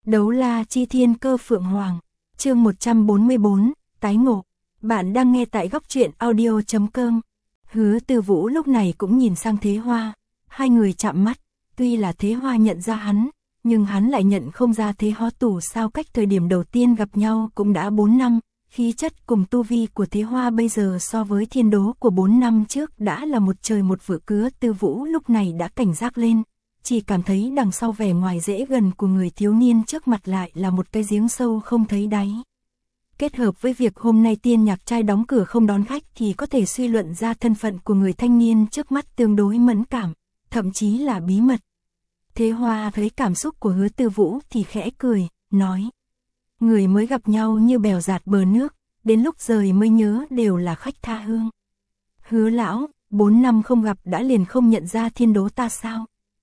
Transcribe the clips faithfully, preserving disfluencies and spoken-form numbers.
Đấu la chi thiên cơ phượng hoàng, chương một trăm bốn mươi bốn, tái ngộ. Bạn đang nghe tại góc truyện audio chấm com. Hứa Tư Vũ lúc này cũng nhìn sang Thế Hoa, hai người chạm mắt, tuy là Thế Hoa nhận ra hắn, nhưng hắn lại nhận không ra Thế Hoa tủ sao cách thời điểm đầu tiên gặp nhau cũng đã bốn năm, khí chất cùng tu vi của Thế Hoa bây giờ so với thiên đố của bốn năm trước đã là một trời một vực. Hứa Tư Vũ lúc này đã cảnh giác lên, chỉ cảm thấy đằng sau vẻ ngoài dễ gần của người thiếu niên trước mặt lại là một cái giếng sâu không thấy đáy. Kết hợp với việc hôm nay tiên nhạc trai đóng cửa không đón khách thì có thể suy luận ra thân phận của người thanh niên trước mắt tương đối mẫn cảm, thậm chí là bí mật. Thế Hoa thấy cảm xúc của Hứa Tư Vũ thì khẽ cười, nói: người mới gặp nhau như bèo dạt bờ nước, đến lúc rời mới nhớ đều là khách tha hương. Hứa lão, bốn năm không gặp đã liền không nhận ra thiên đố ta sao?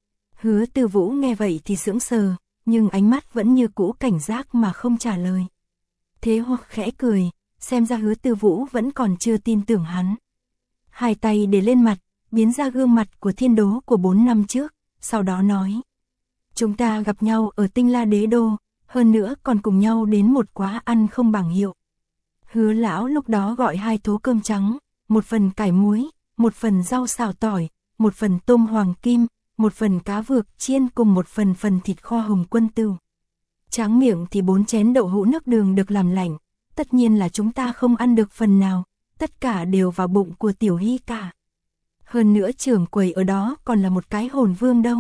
Hứa Tư Vũ nghe vậy thì sững sờ, nhưng ánh mắt vẫn như cũ cảnh giác mà không trả lời. Thế Hoa khẽ cười, xem ra Hứa Tư Vũ vẫn còn chưa tin tưởng hắn. Hai tay để lên mặt, biến ra gương mặt của thiên đố của bốn năm trước, sau đó nói: chúng ta gặp nhau ở Tinh La Đế Đô, hơn nữa còn cùng nhau đến một quán ăn không bảng hiệu. Hứa lão lúc đó gọi hai thố cơm trắng, một phần cải muối, một phần rau xào tỏi, một phần tôm hoàng kim, một phần cá vược chiên cùng một phần phần thịt kho Hồng Quân Tửu. Tráng miệng thì bốn chén đậu hũ nước đường được làm lạnh, tất nhiên là chúng ta không ăn được phần nào, tất cả đều vào bụng của Tiểu Hy cả. Hơn nữa trưởng quầy ở đó còn là một cái hồn vương đâu.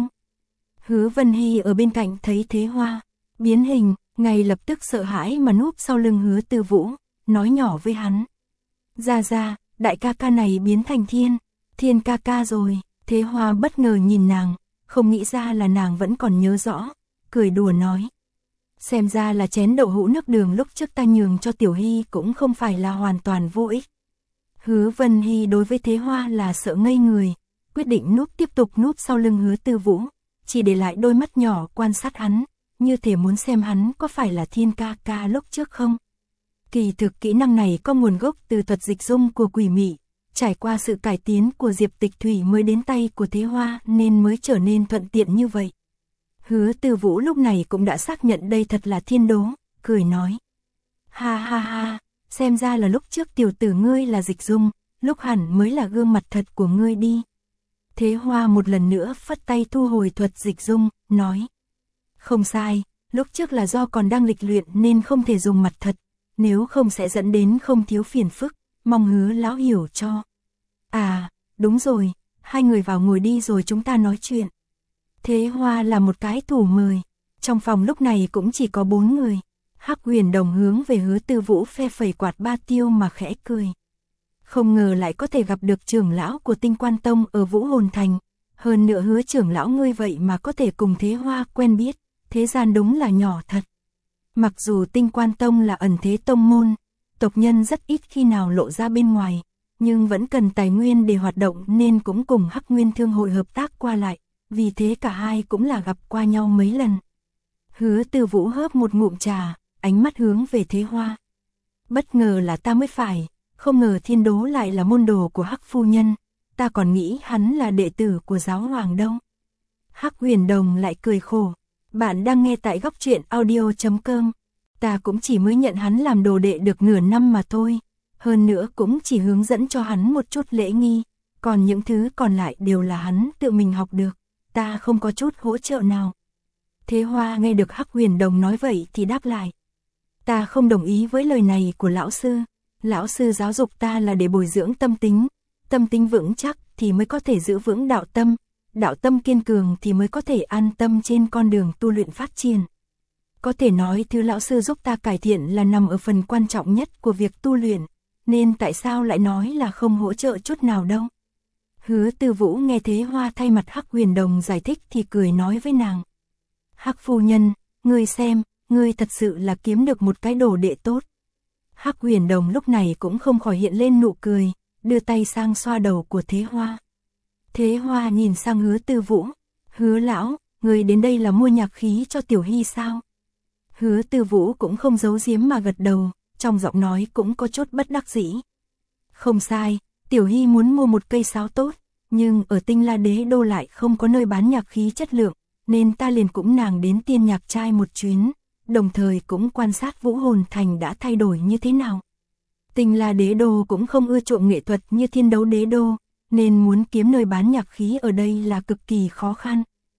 Hứa Vân Hy ở bên cạnh thấy Thế Hoa biến hình, ngay lập tức sợ hãi mà núp sau lưng Hứa Tư Vũ, nói nhỏ với hắn: ra ra, đại ca ca này biến thành thiên, thiên ca ca rồi. Thế Hoa bất ngờ nhìn nàng, không nghĩ ra là nàng vẫn còn nhớ rõ, cười đùa nói: xem ra là chén đậu hũ nước đường lúc trước ta nhường cho Tiểu Hy cũng không phải là hoàn toàn vô ích. Hứa Vân Hy đối với Thế Hoa là sợ ngây người, quyết định núp tiếp tục núp sau lưng Hứa Tư Vũ, chỉ để lại đôi mắt nhỏ quan sát hắn, như thể muốn xem hắn có phải là thiên ca ca lúc trước không. Kỳ thực kỹ năng này có nguồn gốc từ thuật dịch dung của quỷ mị, trải qua sự cải tiến của Diệp Tịch Thủy mới đến tay của Thế Hoa nên mới trở nên thuận tiện như vậy. Hứa Tư Vũ lúc này cũng đã xác nhận đây thật là thiên đố, cười nói: ha ha ha, xem ra là lúc trước tiểu tử ngươi là dịch dung, lúc hẳn mới là gương mặt thật của ngươi đi. Thế Hoa một lần nữa phất tay thu hồi thuật dịch dung, nói: không sai, lúc trước là do còn đang lịch luyện nên không thể dùng mặt thật, nếu không sẽ dẫn đến không thiếu phiền phức, mong Hứa lão hiểu cho. À, đúng rồi, hai người vào ngồi đi rồi chúng ta nói chuyện. Thế Hoa là một cái thủ mời, trong phòng lúc này cũng chỉ có bốn người. Hắc Huyền Đồng hướng về Hứa Tư Vũ phe phẩy quạt ba tiêu mà khẽ cười. Không ngờ lại có thể gặp được trưởng lão của Tinh Quan Tông ở Vũ Hồn Thành, hơn nữa Hứa trưởng lão ngươi vậy mà có thể cùng Thế Hoa quen biết, thế gian đúng là nhỏ thật. Mặc dù Tinh Quan Tông là ẩn thế tông môn, tộc nhân rất ít khi nào lộ ra bên ngoài, nhưng vẫn cần tài nguyên để hoạt động nên cũng cùng Hắc Nguyên Thương hội hợp tác qua lại, vì thế cả hai cũng là gặp qua nhau mấy lần. Hứa Tư Vũ hớp một ngụm trà, ánh mắt hướng về Thế Hoa. Bất ngờ là ta mới phải, không ngờ thiên đố lại là môn đồ của Hắc phu nhân, ta còn nghĩ hắn là đệ tử của giáo hoàng đâu. Hắc Huyền Đồng lại cười khổ: bạn đang nghe tại góc truyện audio chấm com. Ta cũng chỉ mới nhận hắn làm đồ đệ được nửa năm mà thôi, hơn nữa cũng chỉ hướng dẫn cho hắn một chút lễ nghi, còn những thứ còn lại đều là hắn tự mình học được, ta không có chút hỗ trợ nào. Thế Hoa nghe được Hắc Huyền Đồng nói vậy thì đáp lại: ta không đồng ý với lời này của lão sư, lão sư giáo dục ta là để bồi dưỡng tâm tính, tâm tính vững chắc thì mới có thể giữ vững đạo tâm, đạo tâm kiên cường thì mới có thể an tâm trên con đường tu luyện phát triển. Có thể nói thứ lão sư giúp ta cải thiện là nằm ở phần quan trọng nhất của việc tu luyện, nên tại sao lại nói là không hỗ trợ chút nào đâu. Hứa Tư Vũ nghe Thế Hoa thay mặt Hắc Huyền Đồng giải thích thì cười nói với nàng: Hắc phu nhân, ngươi xem, ngươi thật sự là kiếm được một cái đồ đệ tốt. Hắc Huyền Đồng lúc này cũng không khỏi hiện lên nụ cười, đưa tay sang xoa đầu của Thế Hoa. Thế Hoa nhìn sang Hứa Tư Vũ: Hứa lão, ngươi đến đây là mua nhạc khí cho Tiểu Hy sao? Hứa Tư Vũ cũng không giấu giếm mà gật đầu, trong giọng nói cũng có chút bất đắc dĩ. Không sai, Tiểu Hy muốn mua một cây sáo tốt, nhưng ở Tinh La Đế Đô lại không có nơi bán nhạc khí chất lượng, nên ta liền cũng nàng đến tiên nhạc trai một chuyến, đồng thời cũng quan sát Vũ Hồn Thành đã thay đổi như thế nào. Tinh La Đế Đô cũng không ưa chuộng nghệ thuật như Thiên Đấu Đế Đô, nên muốn kiếm nơi bán nhạc khí ở đây là cực kỳ khó khăn.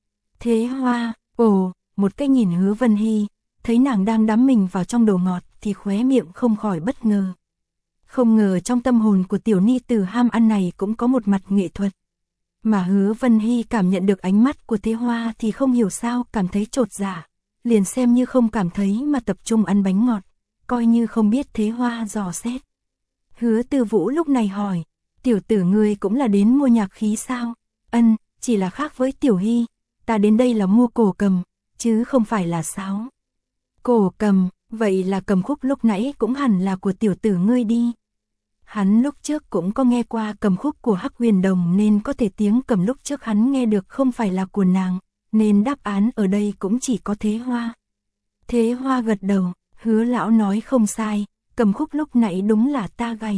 Thế Hoa, ồ, một cái nhìn Hứa Vân Hy, thấy nàng đang đắm mình vào trong đồ ngọt thì khóe miệng không khỏi bất ngờ. Không ngờ trong tâm hồn của tiểu ni tử ham ăn này cũng có một mặt nghệ thuật. Mà Hứa Vân Hy cảm nhận được ánh mắt của Thế Hoa thì không hiểu sao cảm thấy chột dạ, liền xem như không cảm thấy mà tập trung ăn bánh ngọt, coi như không biết Thế Hoa dò xét. Hứa Tư Vũ lúc này hỏi, tiểu tử ngươi cũng là đến mua nhạc khí sao? Ân, chỉ là khác với Tiểu Hy, ta đến đây là mua cổ cầm, chứ không phải là sáo. Cổ cầm, vậy là cầm khúc lúc nãy cũng hẳn là của tiểu tử ngươi đi. Hắn lúc trước cũng có nghe qua cầm khúc của Hắc Huyền Đồng nên có thể tiếng cầm lúc trước hắn nghe được không phải là của nàng, nên đáp án ở đây cũng chỉ có Thế Hoa. Thế Hoa gật đầu, Hứa lão nói không sai, cầm khúc lúc nãy đúng là ta gảy.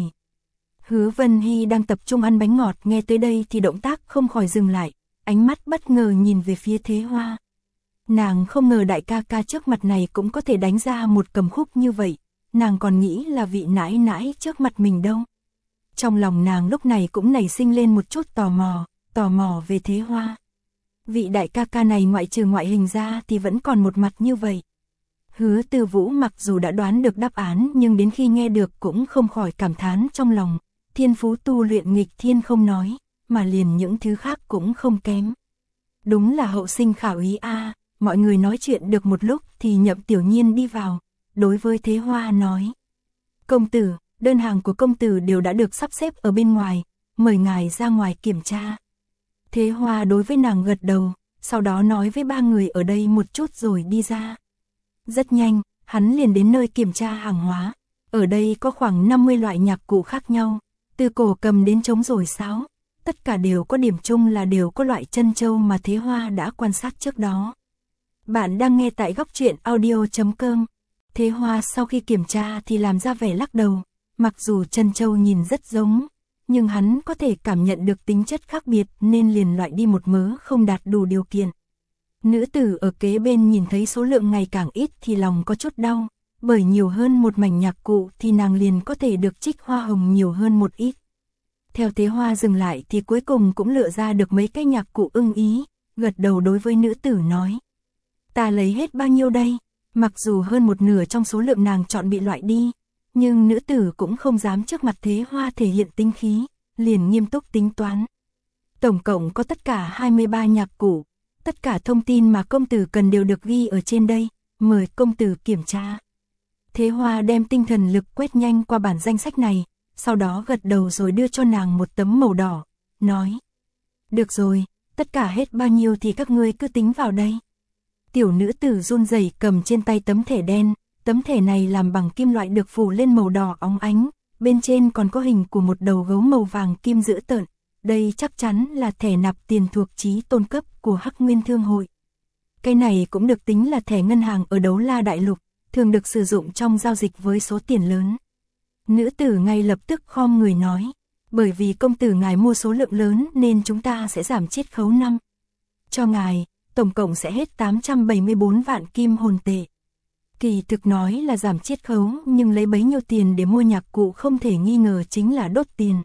Hứa Vân Hy đang tập trung ăn bánh ngọt, nghe tới đây thì động tác không khỏi dừng lại, ánh mắt bất ngờ nhìn về phía Thế Hoa. Nàng không ngờ đại ca ca trước mặt này cũng có thể đánh ra một cầm khúc như vậy, nàng còn nghĩ là vị nãi nãi trước mặt mình đâu. Trong lòng nàng lúc này cũng nảy sinh lên một chút tò mò, tò mò về Thế Hoa. Vị đại ca ca này ngoại trừ ngoại hình ra thì vẫn còn một mặt như vậy. Hứa Tư Vũ mặc dù đã đoán được đáp án nhưng đến khi nghe được cũng không khỏi cảm thán trong lòng, thiên phú tu luyện nghịch thiên không nói, mà liền những thứ khác cũng không kém. Đúng là hậu sinh khảo ý a. À, mọi người nói chuyện được một lúc thì Nhậm Tiểu Nhiên đi vào, đối với Thế Hoa nói: "Công tử, đơn hàng của công tử đều đã được sắp xếp ở bên ngoài, mời ngài ra ngoài kiểm tra." Thế Hoa đối với nàng gật đầu, sau đó nói với ba người ở đây một chút rồi đi ra. Rất nhanh, hắn liền đến nơi kiểm tra hàng hóa. Ở đây có khoảng năm mươi loại nhạc cụ khác nhau, từ cổ cầm đến trống rồi sáo, tất cả đều có điểm chung là đều có loại chân châu mà Thế Hoa đã quan sát trước đó. Bạn đang nghe tại góc truyện audio chấm com. Thế Hoa sau khi kiểm tra thì làm ra vẻ lắc đầu, mặc dù chân châu nhìn rất giống, nhưng hắn có thể cảm nhận được tính chất khác biệt nên liền loại đi một mớ không đạt đủ điều kiện. Nữ tử ở kế bên nhìn thấy số lượng ngày càng ít thì lòng có chút đau, bởi nhiều hơn một mảnh nhạc cụ thì nàng liền có thể được trích hoa hồng nhiều hơn một ít. Theo Thế Hoa dừng lại thì cuối cùng cũng lựa ra được mấy cái nhạc cụ ưng ý, gật đầu đối với nữ tử nói: "Ta lấy hết bao nhiêu đây?" Mặc dù hơn một nửa trong số lượng nàng chọn bị loại đi, nhưng nữ tử cũng không dám trước mặt Thế Hoa thể hiện tính khí, liền nghiêm túc tính toán. Tổng cộng có tất cả hai mươi ba nhạc cụ, tất cả thông tin mà công tử cần đều được ghi ở trên đây, mời công tử kiểm tra. Thế Hoa đem tinh thần lực quét nhanh qua bản danh sách này, sau đó gật đầu rồi đưa cho nàng một tấm màu đỏ, nói: "Được rồi, tất cả hết bao nhiêu thì các ngươi cứ tính vào đây." Tiểu nữ tử run rẩy cầm trên tay tấm thẻ đen, tấm thẻ này làm bằng kim loại được phủ lên màu đỏ óng ánh, bên trên còn có hình của một đầu gấu màu vàng kim dữ tợn. Đây chắc chắn là thẻ nạp tiền thuộc chí tôn cấp của Hắc Nguyên Thương hội. Cái này cũng được tính là thẻ ngân hàng ở Đấu La Đại Lục, thường được sử dụng trong giao dịch với số tiền lớn. Nữ tử ngay lập tức khom người nói: "Bởi vì công tử ngài mua số lượng lớn nên chúng ta sẽ giảm chiết khấu năm cho ngài, tổng cộng sẽ hết tám trăm bảy mươi bốn vạn kim hồn tệ." Kỳ thực nói là giảm chiết khấu nhưng lấy bấy nhiêu tiền để mua nhạc cụ không thể nghi ngờ chính là đốt tiền.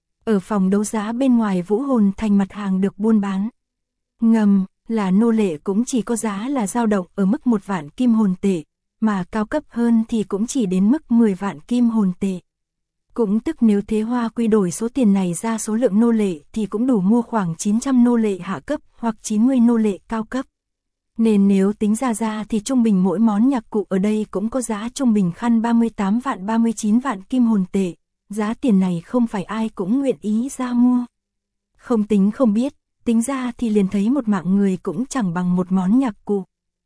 Ở phòng đấu giá bên ngoài Vũ Hồn Thành mặt hàng được buôn bán ngầm là nô lệ cũng chỉ có giá là dao động ở mức một vạn kim hồn tệ, mà cao cấp hơn thì cũng chỉ đến mức mười vạn kim hồn tệ. Cũng tức nếu Thế Hoa quy đổi số tiền này ra số lượng nô lệ thì cũng đủ mua khoảng chín trăm nô lệ hạ cấp hoặc chín mươi nô lệ cao cấp. Nên nếu tính ra ra thì trung bình mỗi món nhạc cụ ở đây cũng có giá trung bình khăn ba mươi tám vạn ba mươi chín vạn kim hồn tệ. Giá tiền này không phải ai cũng nguyện ý ra mua. Không tính không biết, tính ra thì liền thấy một mạng người cũng chẳng bằng một món nhạc cụ.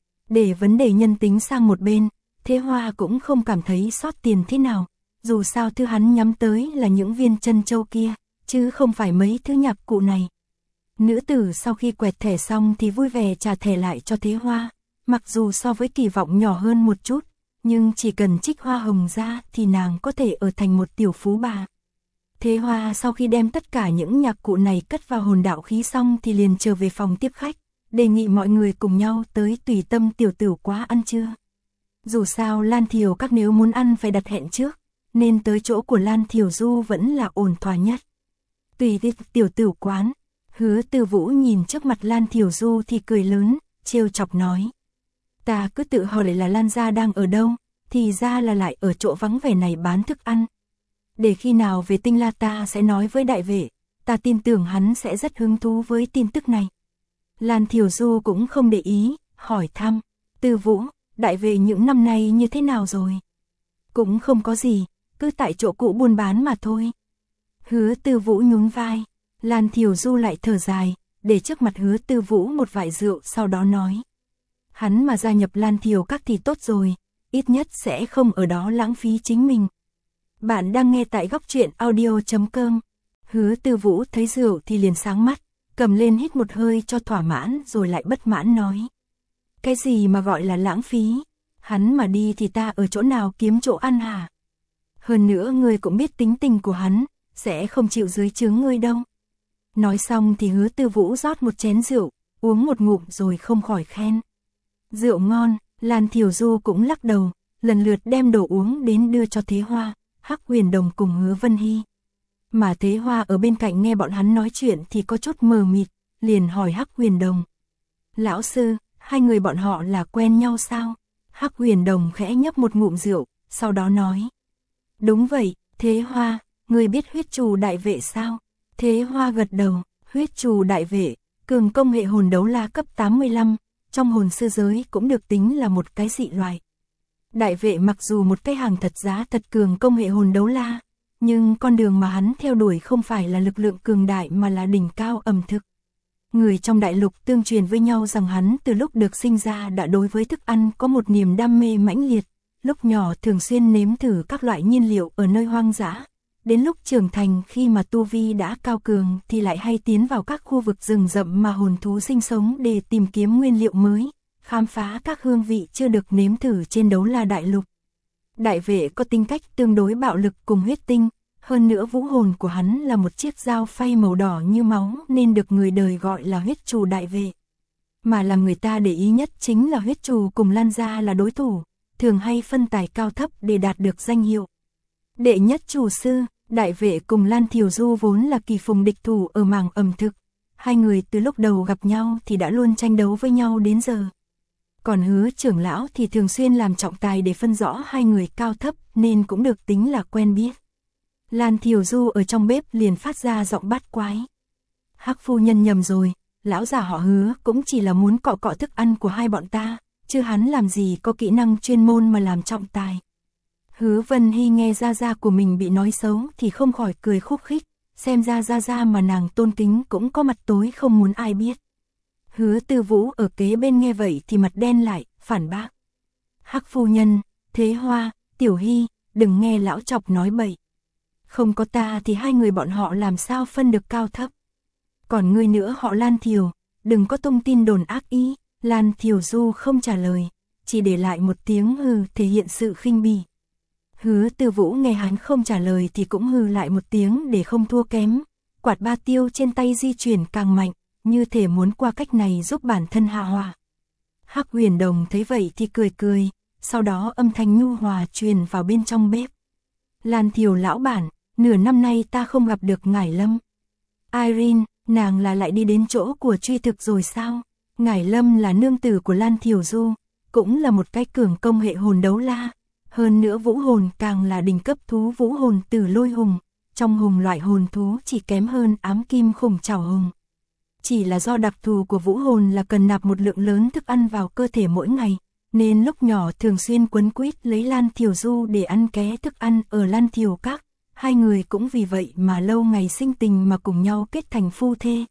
Để vấn đề nhân tính sang một bên, Thế Hoa cũng không cảm thấy sót tiền thế nào. Dù sao thứ hắn nhắm tới là những viên chân châu kia, chứ không phải mấy thứ nhạc cụ này. Nữ tử sau khi quẹt thẻ xong thì vui vẻ trả thẻ lại cho Thế Hoa. Mặc dù so với kỳ vọng nhỏ hơn một chút, nhưng chỉ cần trích hoa hồng ra thì nàng có thể ở thành một tiểu phú bà. Thế Hoa sau khi đem tất cả những nhạc cụ này cất vào hồn đạo khí xong thì liền trở về phòng tiếp khách, đề nghị mọi người cùng nhau tới Tùy Tâm tiểu tử quá ăn trưa. Dù sao Lan Thiều các nếu muốn ăn phải đặt hẹn trước, nên tới chỗ của Lan Thiều Du vẫn là ổn thỏa nhất. Tùy đi tiểu tử quán, Hứa Từ Vũ nhìn trước mặt Lan Thiều Du thì cười lớn, trêu chọc nói. Ta cứ tự hỏi là Lan gia đang ở đâu, thì ra là lại ở chỗ vắng vẻ này bán thức ăn. Để khi nào về Tinh La ta sẽ nói với đại vệ, ta tin tưởng hắn sẽ rất hứng thú với tin tức này. Lan Thiều Du cũng không để ý, hỏi thăm, Từ Vũ, đại vệ những năm nay như thế nào rồi? Cũng không có gì, cứ tại chỗ cũ buôn bán mà thôi. Hứa Từ Vũ nhún vai, Lan Thiều Du lại thở dài, để trước mặt Hứa Từ Vũ một vại rượu sau đó nói. Hắn mà gia nhập Lan Thiều các thì tốt rồi, ít nhất sẽ không ở đó lãng phí chính mình. Bạn đang nghe tại góc truyện audio chấm com. Hứa Từ Vũ thấy rượu thì liền sáng mắt, cầm lên hít một hơi cho thỏa mãn rồi lại bất mãn nói. Cái gì mà gọi là lãng phí? Hắn mà đi thì ta ở chỗ nào kiếm chỗ ăn hả? Hơn nữa ngươi cũng biết tính tình của hắn, sẽ không chịu dưới chướng ngươi đâu. Nói xong thì Hứa Từ Vũ rót một chén rượu, uống một ngụm rồi không khỏi khen. Rượu ngon, Lan Thiều Du cũng lắc đầu, lần lượt đem đồ uống đến đưa cho Thế Hoa, Hắc Huyền Đồng cùng Hứa Vân Hy. Mà Thế Hoa ở bên cạnh nghe bọn hắn nói chuyện thì có chút mờ mịt, liền hỏi Hắc Huyền Đồng. Lão sư, hai người bọn họ là quen nhau sao? Hắc Huyền Đồng khẽ nhấp một ngụm rượu, sau đó nói. Đúng vậy, Thế Hoa, ngươi biết huyết trù đại vệ sao? Thế Hoa gật đầu, huyết trù đại vệ, cường công hệ hồn đấu la cấp tám mươi lăm, trong hồn sư giới cũng được tính là một cái dị loại. Đại vệ mặc dù một cái hàng thật giá thật cường công hệ hồn đấu la, nhưng con đường mà hắn theo đuổi không phải là lực lượng cường đại mà là đỉnh cao ẩm thực. Người trong đại lục tương truyền với nhau rằng hắn từ lúc được sinh ra đã đối với thức ăn có một niềm đam mê mãnh liệt, lúc nhỏ thường xuyên nếm thử các loại nhiên liệu ở nơi hoang dã. Đến lúc trưởng thành khi mà tu vi đã cao cường thì lại hay tiến vào các khu vực rừng rậm mà hồn thú sinh sống để tìm kiếm nguyên liệu mới, khám phá các hương vị chưa được nếm thử trên đấu la đại lục. Đại vệ có tính cách tương đối bạo lực cùng huyết tinh, hơn nữa vũ hồn của hắn là một chiếc dao phay màu đỏ như máu nên được người đời gọi là huyết trù đại vệ. Mà làm người ta để ý nhất chính là huyết trù cùng Lan gia là đối thủ, thường hay phân tài cao thấp để đạt được danh hiệu đệ nhất chủ sư. Đại vệ cùng Lan Thiều Du vốn là kỳ phùng địch thủ ở mảng ẩm thực, hai người từ lúc đầu gặp nhau thì đã luôn tranh đấu với nhau đến giờ. Còn Hứa trưởng lão thì thường xuyên làm trọng tài để phân rõ hai người cao thấp nên cũng được tính là quen biết. Lan Thiều Du ở trong bếp liền phát ra giọng bát quái. Hắc phu nhân nhầm rồi, lão già họ Hứa cũng chỉ là muốn cọ cọ thức ăn của hai bọn ta, chứ hắn làm gì có kỹ năng chuyên môn mà làm trọng tài. Hứa Vân Hy nghe gia gia của mình bị nói xấu thì không khỏi cười khúc khích, xem ra gia gia mà nàng tôn kính cũng có mặt tối không muốn ai biết. Hứa Từ Vũ ở kế bên nghe vậy thì mặt đen lại, phản bác. Hắc phu nhân, Thế Hoa, Tiểu Hy, đừng nghe lão chọc nói bậy. Không có ta thì hai người bọn họ làm sao phân được cao thấp. Còn ngươi nữa họ Lan Thiều, đừng có tung tin đồn ác ý. Lan Thiều Du không trả lời, chỉ để lại một tiếng hừ thể hiện sự khinh bỉ. Hứa Từ Vũ nghe hắn không trả lời thì cũng hừ lại một tiếng để không thua kém. Quạt ba tiêu trên tay di chuyển càng mạnh, như thể muốn qua cách này giúp bản thân hạ hỏa. Hắc Huyền Đồng thấy vậy thì cười cười, sau đó âm thanh nhu hòa truyền vào bên trong bếp. Lan Thiều lão bản, nửa năm nay ta không gặp được Ngải Lâm. Irene, nàng là lại đi đến chỗ của truy thực rồi sao? Ngải Lâm là nương tử của Lan Thiều Du, cũng là một cái cường công hệ hồn đấu la. Hơn nữa vũ hồn càng là đỉnh cấp thú vũ hồn Tử Lôi Hùng, trong hùng loại hồn thú chỉ kém hơn ám kim khủng trảo hùng. Chỉ là do đặc thù của vũ hồn là cần nạp một lượng lớn thức ăn vào cơ thể mỗi ngày, nên lúc nhỏ thường xuyên quấn quýt lấy Lan Thiều Du để ăn ké thức ăn ở Lan Thiều Các. Hai người cũng vì vậy mà lâu ngày sinh tình mà cùng nhau kết thành phu thê.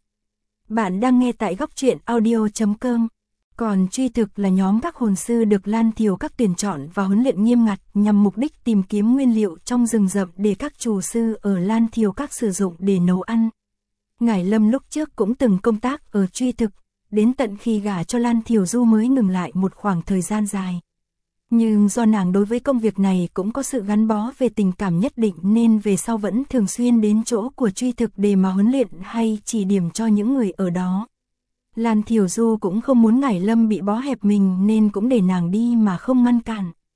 Bạn đang nghe tại góc truyện audio chấm com. Còn truy thực là nhóm các hồn sư được Lan Thiều Các tuyển chọn và huấn luyện nghiêm ngặt nhằm mục đích tìm kiếm nguyên liệu trong rừng rậm để các chủ sư ở Lan Thiều Các sử dụng để nấu ăn. Ngải Lâm lúc trước cũng từng công tác ở truy thực, đến tận khi gả cho Lan Thiều Du mới ngừng lại một khoảng thời gian dài. Nhưng do nàng đối với công việc này cũng có sự gắn bó về tình cảm nhất định nên về sau vẫn thường xuyên đến chỗ của truy thực để mà huấn luyện hay chỉ điểm cho những người ở đó. Lan Thiều Du cũng không muốn Ngải Lâm bị bó hẹp mình nên cũng để nàng đi mà không ngăn cản.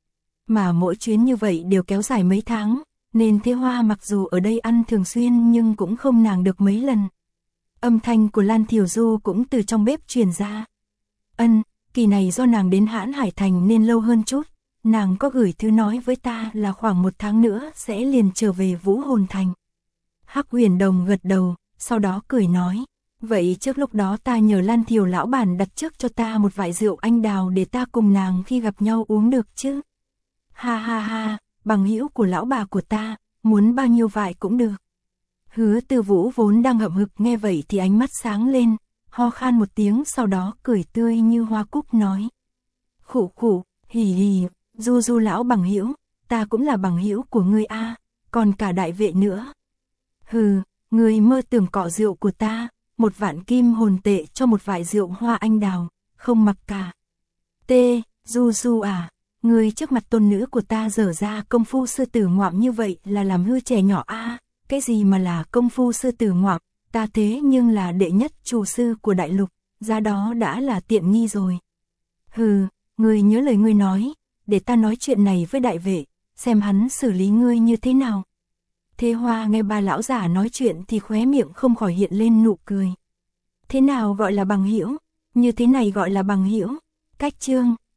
mà mỗi chuyến như vậy đều kéo dài mấy tháng, nên Thế Hoa mặc dù ở đây ăn thường xuyên nhưng cũng không nàng được mấy lần. Âm thanh của Lan Thiểu Du cũng từ trong bếp truyền ra. Ân, kỳ này do nàng đến Hãn Hải Thành nên lâu hơn chút, nàng có gửi thư nói với ta là khoảng một tháng nữa sẽ liền trở về Vũ Hồn Thành. Hắc Huyền Đồng gật đầu, sau đó cười nói, vậy trước lúc đó ta nhờ Lan Thiểu lão bản đặt trước cho ta một vại rượu anh đào để ta cùng nàng khi gặp nhau uống được chứ. Ha ha ha, bằng hữu của lão bà của ta, muốn bao nhiêu vại cũng được. Hứa Tư Vũ vốn đang hậm hực nghe vậy thì ánh mắt sáng lên, ho khan một tiếng sau đó cười tươi như hoa cúc nói. Khụ khụ, hì hì, Du Du lão bằng hữu, ta cũng là bằng hữu của ngươi a, còn cả đại vệ nữa. Hừ, ngươi mơ tưởng cọ rượu của ta, một vạn kim hồn tệ cho một vại rượu hoa anh đào, không mặc cả. T, Du Du à, ngươi trước mặt tôn nữ của ta dở ra công phu sư tử ngoạm như vậy là làm hư trẻ nhỏ a. Cái gì mà là công phu sư tử ngoạm, ta thế nhưng là đệ nhất chủ sư của đại lục, ra đó đã là tiện nghi rồi. Hừ, ngươi nhớ lời ngươi nói, để ta nói chuyện này với đại vệ, xem hắn xử lý ngươi như thế nào. Thế Hoa nghe ba lão giả nói chuyện thì khóe miệng không khỏi hiện lên nụ cười. Thế nào gọi là bằng hữu? Như thế này gọi là bằng hữu? Cách chương